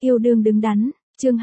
Yêu đương đứng đắn, chương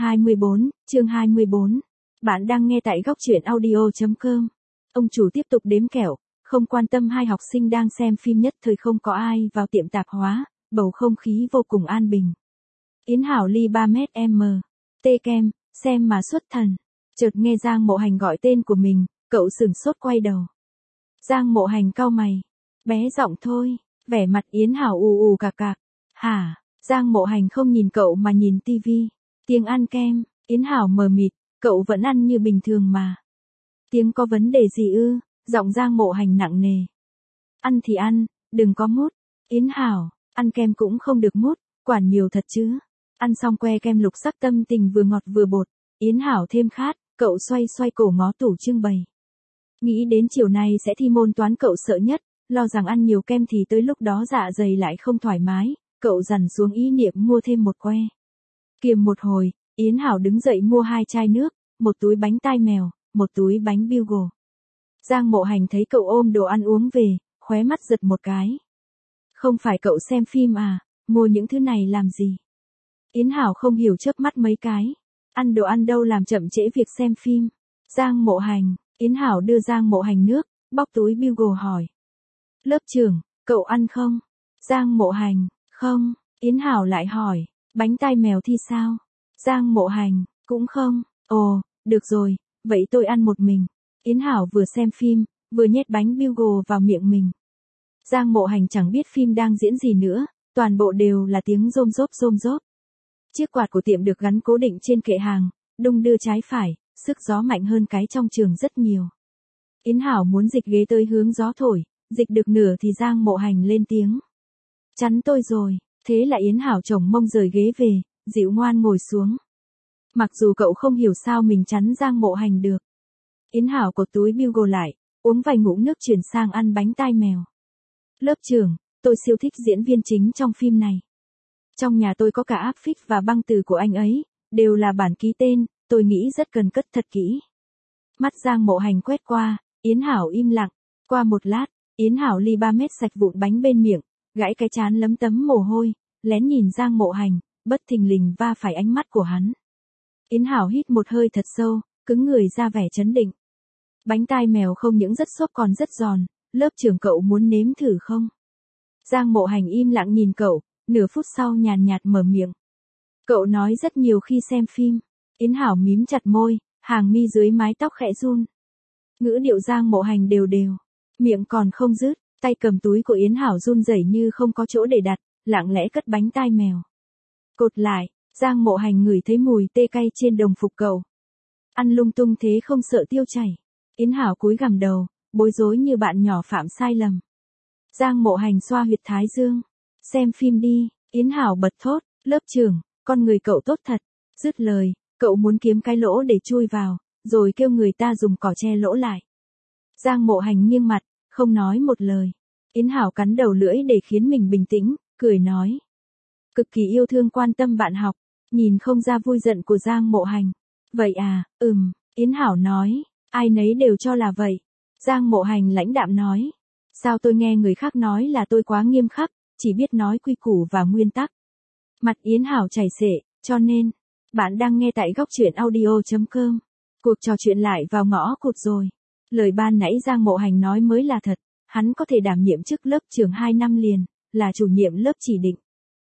24. Bạn đang nghe tại góc truyện audio.com. Ông chủ tiếp tục đếm kẹo, không quan tâm hai học sinh đang xem phim, nhất thời không có ai vào tiệm tạp hóa, bầu không khí vô cùng an bình. Yến Hảo ly 3m, tê kem, xem mà xuất thần. Chợt nghe Giang Mộ Hành gọi tên của mình, cậu sửng sốt quay đầu. Giang Mộ Hành cau mày, bé giọng thôi, vẻ mặt Yến Hảo ù cạc cạc. Hả? Giang Mộ Hành không nhìn cậu mà nhìn tivi. Tiếng ăn kem, Yến Hảo mờ mịt, cậu vẫn ăn như bình thường mà. Tiếng có vấn đề gì ư? Giọng Giang Mộ Hành nặng nề. Ăn thì ăn, đừng có mút. Yến Hảo, ăn kem cũng không được mút, quản nhiều thật chứ. Ăn xong que kem lục sắc tâm tình vừa ngọt vừa bột, Yến Hảo thêm khát, cậu xoay xoay cổ ngó tủ trưng bày. Nghĩ đến chiều nay sẽ thi môn toán, cậu sợ nhất, lo rằng ăn nhiều kem thì tới lúc đó dạ dày lại không thoải mái, cậu dằn xuống ý niệm mua thêm một que. Kiềm một hồi, Yến Hảo đứng dậy mua 2 chai nước, một túi bánh tai mèo, một túi bánh Bugle. Giang Mộ Hành thấy cậu ôm đồ ăn uống về, khóe mắt giật một cái. Không phải cậu xem phim à, mua những thứ này làm gì? Yến Hảo không hiểu, chớp mắt mấy cái. Ăn đồ ăn đâu làm chậm trễ việc xem phim. Giang Mộ Hành, Yến Hảo đưa Giang Mộ Hành nước, bóc túi Bugle hỏi. Lớp trưởng, cậu ăn không? Giang Mộ Hành, không. Yến Hảo lại hỏi, bánh tai mèo thì sao? Giang Mộ Hành, cũng không. Ồ, được rồi, vậy tôi ăn một mình. Yến Hảo vừa xem phim, vừa nhét bánh Bugle vào miệng mình. Giang Mộ Hành chẳng biết phim đang diễn gì nữa, toàn bộ đều là tiếng rôm rốp. Chiếc quạt của tiệm được gắn cố định trên kệ hàng, đung đưa trái phải, sức gió mạnh hơn cái trong trường rất nhiều. Yến Hảo muốn dịch ghế tới hướng gió thổi, dịch được nửa thì Giang Mộ Hành lên tiếng. Chắn tôi rồi, thế là Yến Hảo chồng mông rời ghế về, dịu ngoan ngồi xuống. Mặc dù cậu không hiểu sao mình chắn Giang Mộ Hành được. Yến Hảo cột túi Bugle lại, uống vài ngụm nước chuyển sang ăn bánh tai mèo. Lớp trưởng, tôi siêu thích diễn viên chính trong phim này. Trong nhà tôi có cả áp phích và băng từ của anh ấy, đều là bản ký tên, tôi nghĩ rất cần cất thật kỹ. Mắt Giang Mộ Hành quét qua, Yến Hảo im lặng. Qua một lát, Yến Hảo ly 3 mét sạch vụn bánh bên miệng, gãi cái trán lấm tấm mồ hôi, lén nhìn Giang Mộ Hành, bất thình lình va phải ánh mắt của hắn. Yến Hảo hít một hơi thật sâu, cứng người ra vẻ trấn định. Bánh tai mèo không những rất xốp còn rất giòn, lớp trưởng cậu muốn nếm thử không? Giang Mộ Hành im lặng nhìn cậu, nửa phút sau nhàn nhạt mở miệng. Cậu nói rất nhiều khi xem phim. Yến Hảo mím chặt môi, hàng mi dưới mái tóc khẽ run. Ngữ điệu Giang Mộ Hành đều, miệng còn không dứt, tay cầm túi của Yến Hảo run rẩy như không có chỗ để đặt, lặng lẽ cất bánh tai mèo. Cột lại, Giang Mộ Hành ngửi thấy mùi tê cay trên đồng phục cậu. Ăn lung tung thế không sợ tiêu chảy. Yến Hảo cúi gằm đầu, bối rối như bạn nhỏ phạm sai lầm. Giang Mộ Hành xoa huyệt thái dương. Xem phim đi, Yến Hảo bật thốt, lớp trưởng, con người cậu tốt thật. Dứt lời, cậu muốn kiếm cái lỗ để chui vào, rồi kêu người ta dùng cỏ che lỗ lại. Giang Mộ Hành nghiêng mặt, không nói một lời. Yến Hảo cắn đầu lưỡi để khiến mình bình tĩnh, cười nói. Cực kỳ yêu thương quan tâm bạn học, nhìn không ra vui giận của Giang Mộ Hành. Vậy à, Yến Hảo nói, ai nấy đều cho là vậy. Giang Mộ Hành lãnh đạm nói. Sao tôi nghe người khác nói là tôi quá nghiêm khắc, chỉ biết nói quy củ và nguyên tắc. Mặt Yến Hảo chảy xệ, cho nên, bạn đang nghe tại góc truyện audio.com. Cuộc trò chuyện lại vào ngõ cụt rồi. Lời ban nãy Giang Mộ Hành nói mới là thật, hắn có thể đảm nhiệm chức lớp trưởng 2 năm liền, là chủ nhiệm lớp chỉ định.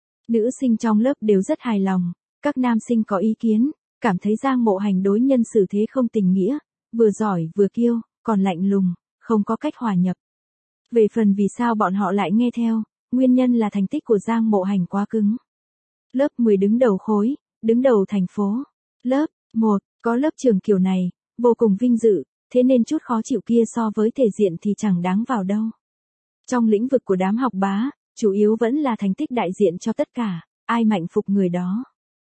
Nữ sinh trong lớp đều rất hài lòng, các nam sinh có ý kiến, cảm thấy Giang Mộ Hành đối nhân xử thế không tình nghĩa, vừa giỏi vừa kiêu, còn lạnh lùng, không có cách hòa nhập. Về phần vì sao bọn họ lại nghe theo, nguyên nhân là thành tích của Giang Mộ Hành quá cứng. Lớp 10 đứng đầu khối, đứng đầu thành phố. Lớp 1, có lớp trưởng kiểu này, vô cùng vinh dự, thế nên chút khó chịu kia so với thể diện thì chẳng đáng vào đâu. Trong lĩnh vực của đám học bá, chủ yếu vẫn là thành tích đại diện cho tất cả, ai mạnh phục người đó.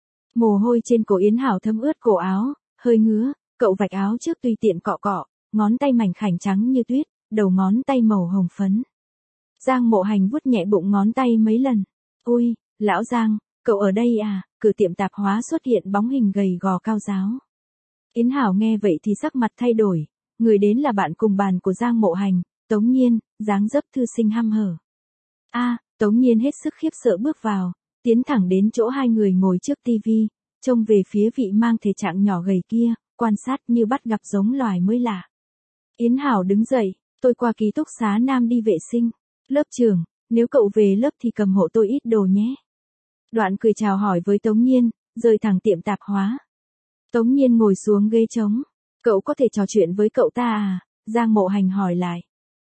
Mồ hôi trên cổ Yến Hảo thấm ướt cổ áo, hơi ngứa, cậu vạch áo trước tùy tiện cọ, ngón tay mảnh khảnh trắng như tuyết, đầu ngón tay màu hồng phấn. Giang Mộ Hành vuốt nhẹ bụng ngón tay mấy lần. Ôi, lão Giang, cậu ở đây à? Cửa tiệm tạp hóa xuất hiện bóng hình gầy gò cao ráo. Yến Hảo nghe vậy thì sắc mặt thay đổi, người đến là bạn cùng bàn của Giang Mộ Hành, Tống Nhiên, dáng dấp thư sinh hăm hở. Tống Nhiên hết sức khiếp sợ bước vào, tiến thẳng đến chỗ hai người ngồi trước tivi, trông về phía vị mang thể trạng nhỏ gầy kia, quan sát như bắt gặp giống loài mới lạ. Yến Hảo đứng dậy, tôi qua ký túc xá Nam đi vệ sinh. Lớp trưởng, nếu cậu về lớp thì cầm hộ tôi ít đồ nhé. Đoạn cười chào hỏi với Tống Nhiên, rời thẳng tiệm tạp hóa. Tống Nhiên ngồi xuống ghế trống. Cậu có thể trò chuyện với cậu ta à? Giang Mộ Hành hỏi lại.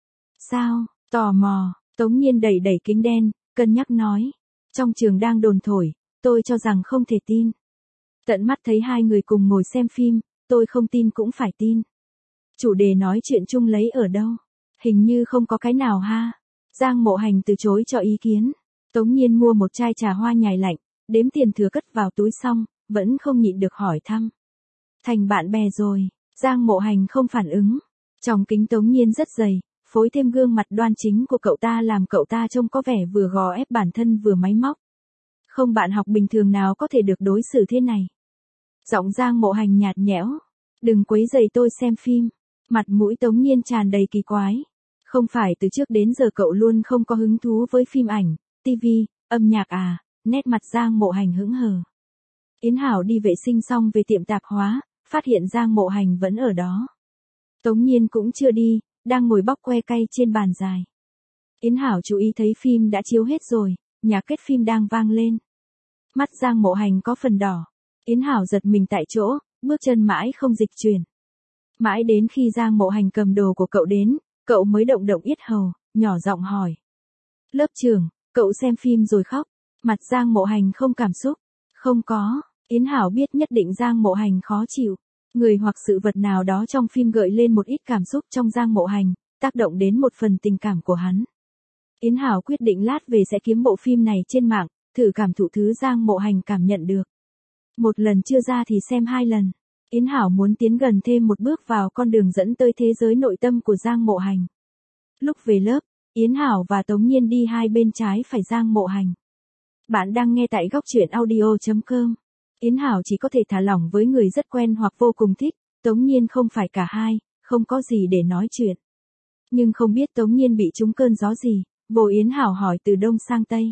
Sao? Tò mò. Tống Nhiên đẩy đẩy kính đen, cân nhắc nói. Trong trường đang đồn thổi, tôi cho rằng không thể tin. Tận mắt thấy hai người cùng ngồi xem phim, tôi không tin cũng phải tin. Chủ đề nói chuyện chung lấy ở đâu? Hình như không có cái nào ha. Giang Mộ Hành từ chối cho ý kiến. Tống Nhiên mua một chai trà hoa nhài lạnh, đếm tiền thừa cất vào túi xong, vẫn không nhịn được hỏi thăm. Thành bạn bè rồi. Giang Mộ Hành không phản ứng. Tròng kính Tống Nhiên rất dày, phối thêm gương mặt đoan chính của cậu ta làm cậu ta trông có vẻ vừa gò ép bản thân vừa máy móc. Không bạn học bình thường nào có thể được đối xử thế này. Giọng Giang Mộ Hành nhạt nhẽo. Đừng quấy rầy tôi xem phim. Mặt mũi Tống Nhiên tràn đầy kỳ quái. Không phải từ trước đến giờ cậu luôn không có hứng thú với phim ảnh, tivi, âm nhạc à? Nét mặt Giang Mộ Hành hững hờ. Yến Hảo đi vệ sinh xong về tiệm tạp hóa, phát hiện Giang Mộ Hành vẫn ở đó. Tống Nhiên cũng chưa đi, đang ngồi bóc que cay trên bàn dài. Yến Hảo chú ý thấy phim đã chiếu hết rồi, nhạc kết phim đang vang lên. Mắt Giang Mộ Hành có phần đỏ. Yến Hảo giật mình tại chỗ, bước chân mãi không dịch chuyển. Mãi đến khi Giang Mộ Hành cầm đồ của cậu đến, cậu mới động động yết hầu, nhỏ giọng hỏi. Lớp trưởng, cậu xem phim rồi khóc. Mặt Giang Mộ Hành không cảm xúc. Không có. Yến Hảo biết nhất định Giang Mộ Hành khó chịu. Người hoặc sự vật nào đó trong phim gợi lên một ít cảm xúc trong Giang Mộ Hành, tác động đến một phần tình cảm của hắn. Yến Hảo quyết định lát về sẽ kiếm bộ phim này trên mạng, thử cảm thụ thứ Giang Mộ Hành cảm nhận được. Một lần chưa ra thì xem hai lần. Yến Hảo muốn tiến gần thêm một bước vào con đường dẫn tới thế giới nội tâm của Giang Mộ Hành. Lúc về lớp, Yến Hảo và Tống Nhiên đi hai bên trái phải Giang Mộ Hành. Bạn đang nghe tại góc truyện audio.com. Yến Hảo chỉ có thể thả lỏng với người rất quen hoặc vô cùng thích, Tống Nhiên không phải cả hai, không có gì để nói chuyện. Nhưng không biết Tống Nhiên bị trúng cơn gió gì, vô Yến Hảo hỏi từ đông sang tây.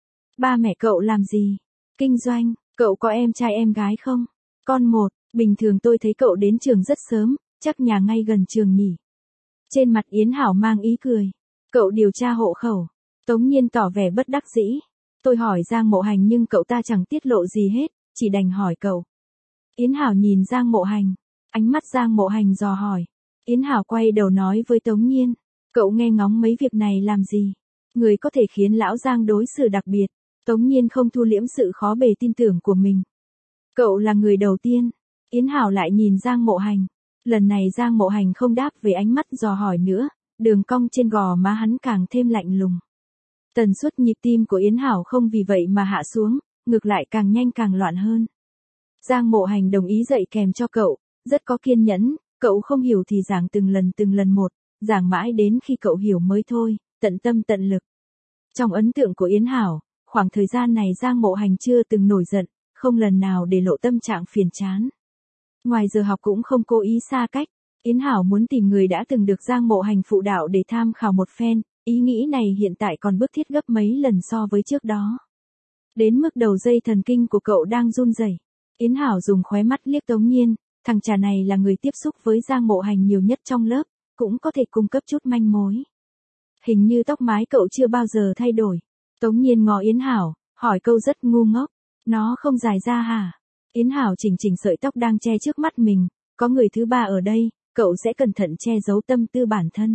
Ba mẹ cậu làm gì? Kinh doanh, cậu có em trai em gái không? Con một, bình thường tôi thấy cậu đến trường rất sớm, chắc nhà ngay gần trường nhỉ. Trên mặt Yến Hảo mang ý cười. Cậu điều tra hộ khẩu. Tống Nhiên tỏ vẻ bất đắc dĩ. Tôi hỏi Giang Mộ Hành nhưng cậu ta chẳng tiết lộ gì hết, chỉ đành hỏi cậu. Yến Hảo nhìn Giang Mộ Hành. Ánh mắt Giang Mộ Hành dò hỏi. Yến Hảo quay đầu nói với Tống Nhiên. Cậu nghe ngóng mấy việc này làm gì? Người có thể khiến lão Giang đối xử đặc biệt. Tống Nhiên không thu liễm sự khó bề tin tưởng của mình. Cậu là người đầu tiên. Yến Hảo lại nhìn Giang Mộ Hành. Lần này Giang Mộ Hành không đáp về ánh mắt dò hỏi nữa, đường cong trên gò má hắn càng thêm lạnh lùng. Tần suất nhịp tim của Yến Hảo không vì vậy mà hạ xuống, ngược lại càng nhanh càng loạn hơn. Giang Mộ Hành đồng ý dạy kèm cho cậu, rất có kiên nhẫn, cậu không hiểu thì giảng từng lần một, giảng mãi đến khi cậu hiểu mới thôi, tận tâm tận lực. Trong ấn tượng của Yến Hảo, khoảng thời gian này Giang Mộ Hành chưa từng nổi giận, không lần nào để lộ tâm trạng phiền chán. Ngoài giờ học cũng không cố ý xa cách, Yến Hảo muốn tìm người đã từng được Giang Mộ Hành phụ đạo để tham khảo một phen, ý nghĩ này hiện tại còn bức thiết gấp mấy lần so với trước đó. Đến mức đầu dây thần kinh của cậu đang run rẩy. Yến Hảo dùng khóe mắt liếc Tống Nhiên, thằng chà này là người tiếp xúc với Giang Mộ Hành nhiều nhất trong lớp, cũng có thể cung cấp chút manh mối. Hình như tóc mái cậu chưa bao giờ thay đổi. Tống Nhiên ngó Yến Hảo, hỏi câu rất ngu ngốc. Nó không dài ra hả? Yến Hảo chỉnh chỉnh sợi tóc đang che trước mắt mình, có người thứ ba ở đây, cậu sẽ cẩn thận che giấu tâm tư bản thân.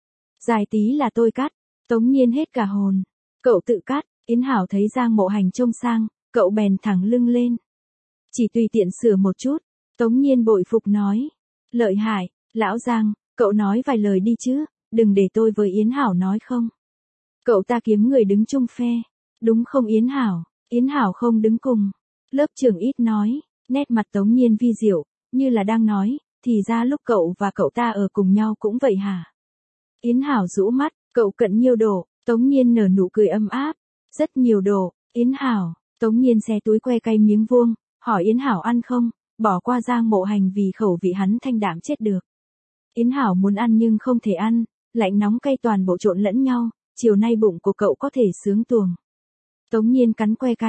Dài tí là tôi cắt. Tống Nhiên hết cả hồn. Cậu tự cắt. Yến Hảo thấy Giang Mộ Hành trông sang, cậu bèn thẳng lưng lên. Chỉ tùy tiện sửa một chút. Tống Nhiên bội phục nói. Lợi hại, lão Giang, cậu nói vài lời đi chứ, đừng để tôi với Yến Hảo nói không. Cậu ta kiếm người đứng chung phe. Đúng không Yến Hảo? Yến Hảo không đứng cùng. Lớp trưởng ít nói, nét mặt Tống Nhiên vi diệu, như là đang nói, thì ra lúc cậu và cậu ta ở cùng nhau cũng vậy hả? Yến Hảo rũ mắt, cậu cận nhiều đồ, Tống Nhiên nở nụ cười âm áp. Rất nhiều đồ, Yến Hảo. Tống Nhiên xé túi que cay miếng vuông, hỏi Yến Hảo ăn không, bỏ qua Giang Mộ Hành vì khẩu vị hắn thanh đạm chết được. Yến Hảo muốn ăn nhưng không thể ăn, lạnh nóng cay toàn bộ trộn lẫn nhau, chiều nay bụng của cậu có thể sướng tuồng. Tống Nhiên cắn que cay,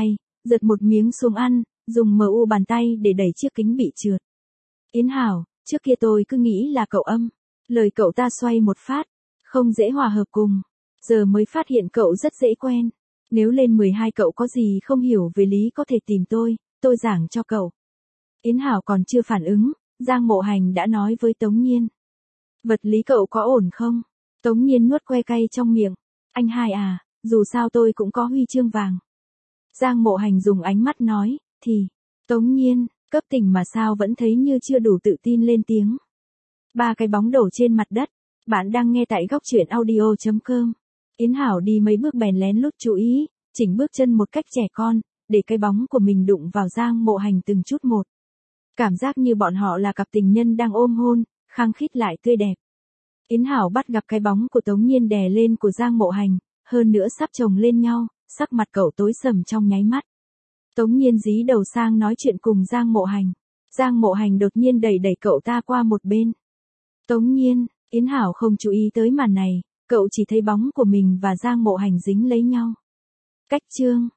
giật một miếng xuống ăn, dùng MU bàn tay để đẩy chiếc kính bị trượt. Yến Hảo, trước kia tôi cứ nghĩ là cậu âm. Lời cậu ta xoay một phát, không dễ hòa hợp cùng. Giờ mới phát hiện cậu rất dễ quen. Nếu lên 12 cậu có gì không hiểu về lý có thể tìm tôi giảng cho cậu. Yến Hảo còn chưa phản ứng, Giang Mộ Hành đã nói với Tống Nhiên. Vật lý cậu có ổn không? Tống Nhiên nuốt que cay trong miệng. Anh hai à, dù sao tôi cũng có huy chương vàng. Giang Mộ Hành dùng ánh mắt nói, thì, Tống Nhiên, cấp tỉnh mà sao vẫn thấy như chưa đủ tự tin lên tiếng. Ba cái bóng đổ trên mặt đất. Bạn đang nghe tại góc truyện audio.com. Yến Hảo đi mấy bước bèn lén lút chú ý, chỉnh bước chân một cách trẻ con, để cái bóng của mình đụng vào Giang Mộ Hành từng chút một. Cảm giác như bọn họ là cặp tình nhân đang ôm hôn, khăng khít lại tươi đẹp. Yến Hảo bắt gặp cái bóng của Tống Nhiên đè lên của Giang Mộ Hành, hơn nữa sắp chồng lên nhau, sắc mặt cậu tối sầm trong nháy mắt. Tống Nhiên dí đầu sang nói chuyện cùng Giang Mộ Hành. Giang Mộ Hành đột nhiên đẩy cậu ta qua một bên. Tống Nhiên, Yến Hảo không chú ý tới màn này, cậu chỉ thấy bóng của mình và Giang Mộ Hành dính lấy nhau. Cách chương